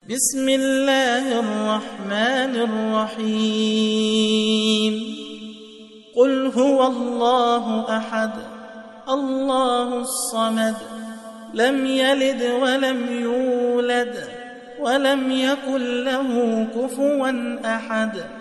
بسم الله الرحمن الرحيم قل هو الله أحد الله الصمد لم يلد ولم يولد ولم يكن له كفوا أحد